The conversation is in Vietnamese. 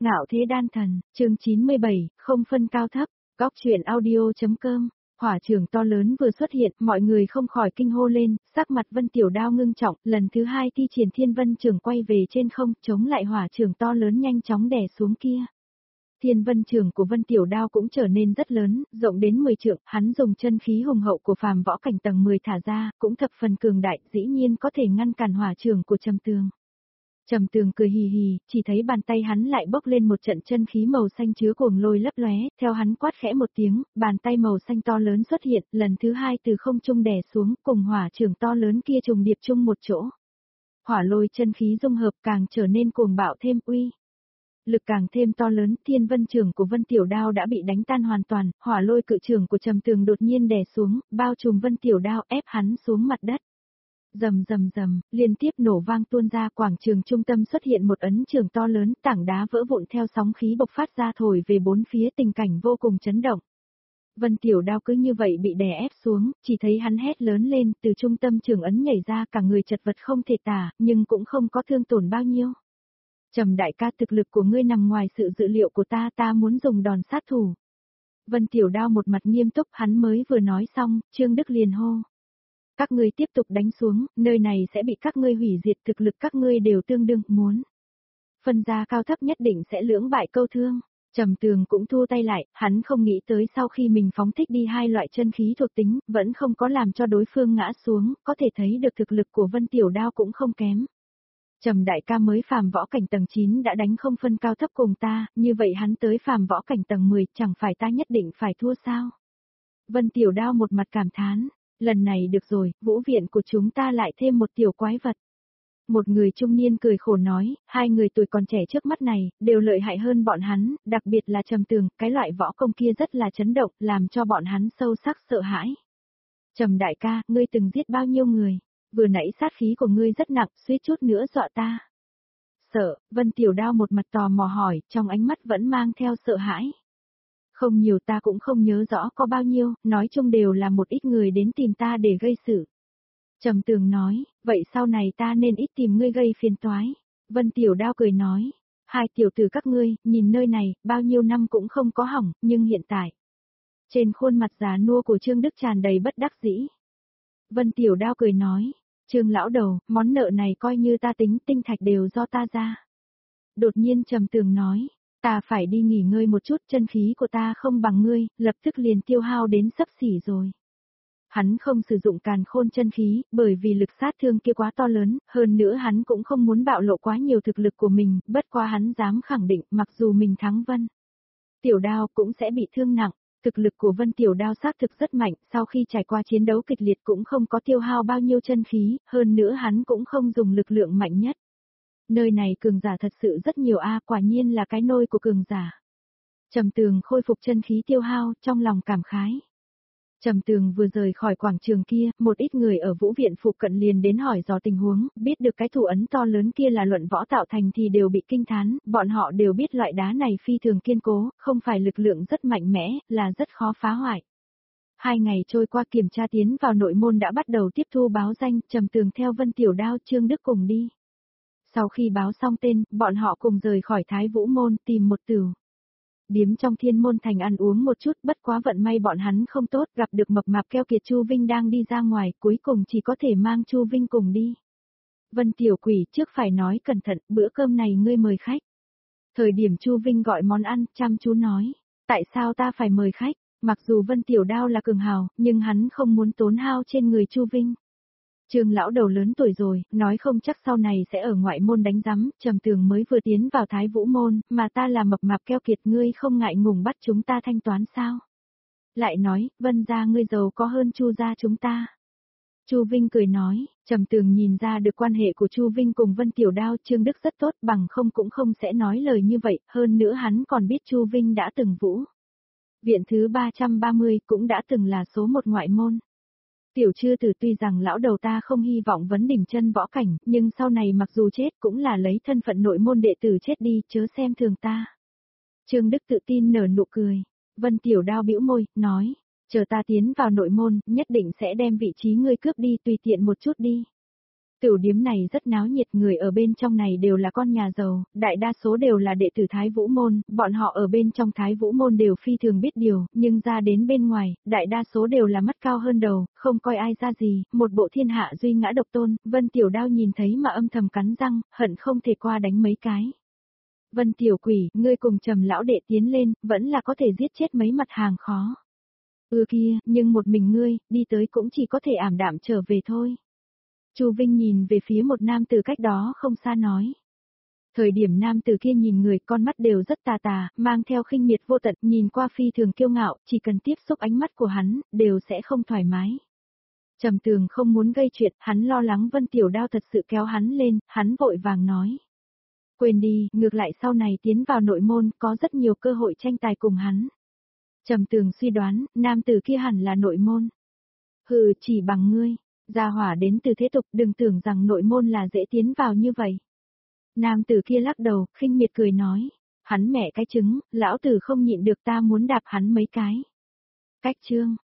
Ngạo thế đan thần, chương 97, không phân cao thấp, góc truyện audio.com. Hỏa trường to lớn vừa xuất hiện, mọi người không khỏi kinh hô lên, sắc mặt Vân Tiểu Đao ngưng trọng, lần thứ hai thi triển Thiên Vân trường quay về trên không, chống lại hỏa trường to lớn nhanh chóng đè xuống kia. Thiên Vân trường của Vân Tiểu Đao cũng trở nên rất lớn, rộng đến 10 trượng, hắn dùng chân khí hùng hậu của phàm võ cảnh tầng 10 thả ra, cũng thập phần cường đại, dĩ nhiên có thể ngăn cản hỏa trường của Trầm Tường. Trầm Tường cười hì hì, chỉ thấy bàn tay hắn lại bốc lên một trận chân khí màu xanh chứa cuồng lôi lấp lóe, theo hắn quát khẽ một tiếng, bàn tay màu xanh to lớn xuất hiện, lần thứ hai từ không trung đè xuống, cùng hỏa trường to lớn kia trùng điệp chung một chỗ. Hỏa lôi chân khí dung hợp càng trở nên cuồng bạo thêm uy. Lực càng thêm to lớn, Thiên Vân trường của Vân Tiểu Đao đã bị đánh tan hoàn toàn, hỏa lôi cự trường của Trầm Tường đột nhiên đè xuống, bao trùm Vân Tiểu Đao ép hắn xuống mặt đất. Rầm rầm rầm, liên tiếp nổ vang tuôn ra, quảng trường trung tâm xuất hiện một ấn trường to lớn, tảng đá vỡ vụn theo sóng khí bộc phát ra thổi về bốn phía, tình cảnh vô cùng chấn động. Vân Tiểu Đao cứ như vậy bị đè ép xuống, chỉ thấy hắn hét lớn lên, từ trung tâm trường ấn nhảy ra, cả người chật vật không thể tả, nhưng cũng không có thương tổn bao nhiêu. Trầm đại ca, thực lực của ngươi nằm ngoài sự dự liệu của ta muốn dùng đòn sát thủ. Vân Tiểu Đao một mặt nghiêm túc, hắn mới vừa nói xong, Trương Đức liền hô. Các ngươi tiếp tục đánh xuống, nơi này sẽ bị các ngươi hủy diệt, thực lực các ngươi đều tương đương, muốn phân ra cao thấp nhất định sẽ lưỡng bại câu thương. Trầm Tường cũng thu tay lại, hắn không nghĩ tới sau khi mình phóng thích đi hai loại chân khí thuộc tính, vẫn không có làm cho đối phương ngã xuống, có thể thấy được thực lực của Vân Tiểu Đao cũng không kém. Trầm đại ca mới phàm võ cảnh tầng 9 đã đánh không phân cao thấp cùng ta, như vậy hắn tới phàm võ cảnh tầng 10, chẳng phải ta nhất định phải thua sao? Vân Tiểu Đao một mặt cảm thán. Lần này được rồi, vũ viện của chúng ta lại thêm một tiểu quái vật. Một người trung niên cười khổ nói, hai người tuổi còn trẻ trước mắt này, đều lợi hại hơn bọn hắn, đặc biệt là Trầm Tường, cái loại võ công kia rất là chấn động, làm cho bọn hắn sâu sắc sợ hãi. Trầm đại ca, ngươi từng giết bao nhiêu người? Vừa nãy sát khí của ngươi rất nặng, suýt chút nữa dọa ta. Sợ, Vân Tiểu Đao một mặt tò mò hỏi, trong ánh mắt vẫn mang theo sợ hãi. Không nhiều, ta cũng không nhớ rõ có bao nhiêu, nói chung đều là một ít người đến tìm ta để gây sự. Trầm Tường nói, vậy sau này ta nên ít tìm ngươi gây phiền toái. Vân Tiểu Đao cười nói, hai tiểu tử các ngươi, nhìn nơi này, bao nhiêu năm cũng không có hỏng, nhưng hiện tại. Trên khuôn mặt già nua của Trương Đức tràn đầy bất đắc dĩ. Vân Tiểu Đao cười nói, Trương lão đầu, món nợ này coi như ta tính, tinh thạch đều do ta ra. Đột nhiên Trầm Tường nói, ta phải đi nghỉ ngơi một chút, chân khí của ta không bằng ngươi, lập tức liền tiêu hao đến xấp xỉ rồi. Hắn không sử dụng càn khôn chân khí, bởi vì lực sát thương kia quá to lớn, hơn nữa hắn cũng không muốn bạo lộ quá nhiều thực lực của mình, bất quá hắn dám khẳng định, mặc dù mình thắng Vân Tiểu Đao cũng sẽ bị thương nặng. Thực lực của Vân Tiểu Đao xác thực rất mạnh, sau khi trải qua chiến đấu kịch liệt cũng không có tiêu hao bao nhiêu chân khí, hơn nữa hắn cũng không dùng lực lượng mạnh nhất. Nơi này cường giả thật sự rất nhiều quả nhiên là cái nôi của cường giả. Trầm Tường khôi phục chân khí tiêu hao, trong lòng cảm khái. Trầm Tường vừa rời khỏi quảng trường kia, một ít người ở vũ viện phụ cận liền đến hỏi dò tình huống, biết được cái thủ ấn to lớn kia là luận võ tạo thành thì đều bị kinh thán, bọn họ đều biết loại đá này phi thường kiên cố, không phải lực lượng rất mạnh mẽ, là rất khó phá hoại. 2 ngày trôi qua, kiểm tra tiến vào nội môn đã bắt đầu tiếp thu báo danh, Trầm Tường theo Vân Tiểu Đao, Trương Đức cùng đi. Sau khi báo xong tên, bọn họ cùng rời khỏi Thái Vũ môn, tìm một tửu điếm trong Thiên Môn Thành ăn uống một chút, bất quá vận may bọn hắn không tốt, gặp được mập mạp keo kiệt Chu Vinh đang đi ra ngoài, cuối cùng chỉ có thể mang Chu Vinh cùng đi. Vân tiểu quỷ, trước phải nói cẩn thận, bữa cơm này ngươi mời khách. Thời điểm Chu Vinh gọi món ăn, chăm chú nói, tại sao ta phải mời khách? Mặc dù Vân Tiểu Đao là cường hào, nhưng hắn không muốn tốn hao trên người Chu Vinh. Trương lão đầu lớn tuổi rồi, nói không chắc sau này sẽ ở ngoại môn đánh rắm, Trầm Tường mới vừa tiến vào Thái Vũ môn, mà ta là mập mạp keo kiệt, ngươi không ngại ngùng bắt chúng ta thanh toán sao? Lại nói, Vân gia ngươi giàu có hơn Chu gia chúng ta. Chu Vinh cười nói, Trầm Tường nhìn ra được quan hệ của Chu Vinh cùng Vân Tiểu Đao, Trương Đức rất tốt, bằng không cũng không sẽ nói lời như vậy, hơn nữa hắn còn biết Chu Vinh đã từng vũ viện thứ 330, cũng đã từng là số 1 ngoại môn. Tiểu Trư Tử, tuy rằng lão đầu ta không hy vọng vấn đỉnh chân võ cảnh, nhưng sau này mặc dù chết cũng là lấy thân phận nội môn đệ tử chết đi, chớ xem thường ta. Trương Đức tự tin nở nụ cười. Vân Tiểu Đao bĩu môi, nói, chờ ta tiến vào nội môn, nhất định sẽ đem vị trí ngươi cướp đi, tùy tiện một chút đi. Tửu điếm này rất náo nhiệt, người ở bên trong này đều là con nhà giàu, đại đa số đều là đệ tử Thái Vũ Môn, bọn họ ở bên trong Thái Vũ Môn đều phi thường biết điều, nhưng ra đến bên ngoài, đại đa số đều là mắt cao hơn đầu, không coi ai ra gì, một bộ thiên hạ duy ngã độc tôn, Vân Tiểu Đao nhìn thấy mà âm thầm cắn răng, hận không thể qua đánh mấy cái. Vân Tiểu Quỷ, ngươi cùng Trầm lão đệ tiến lên, vẫn là có thể giết chết mấy mặt hàng khó. Kia, nhưng một mình ngươi, đi tới cũng chỉ có thể ảm đạm trở về thôi. Chu Vinh nhìn về phía một nam tử cách đó không xa nói. Thời điểm nam tử kia nhìn người, con mắt đều rất tà tà, mang theo khinh miệt vô tận, nhìn qua phi thường kiêu ngạo, chỉ cần tiếp xúc ánh mắt của hắn, đều sẽ không thoải mái. Trầm Tường không muốn gây chuyện, hắn lo lắng Vân Tiểu Đao thật sự kéo hắn lên, hắn vội vàng nói. Quên đi, ngược lại sau này tiến vào nội môn, có rất nhiều cơ hội tranh tài cùng hắn. Trầm Tường suy đoán, nam tử kia hẳn là nội môn. Hừ, chỉ bằng ngươi. Gia hỏa đến từ thế tục, đừng tưởng rằng nội môn là dễ tiến vào như vậy. Nam tử kia lắc đầu, khinh miệt cười nói. Hắn mẹ cái trứng, lão tử không nhịn được, ta muốn đạp hắn mấy cái. Cách chương.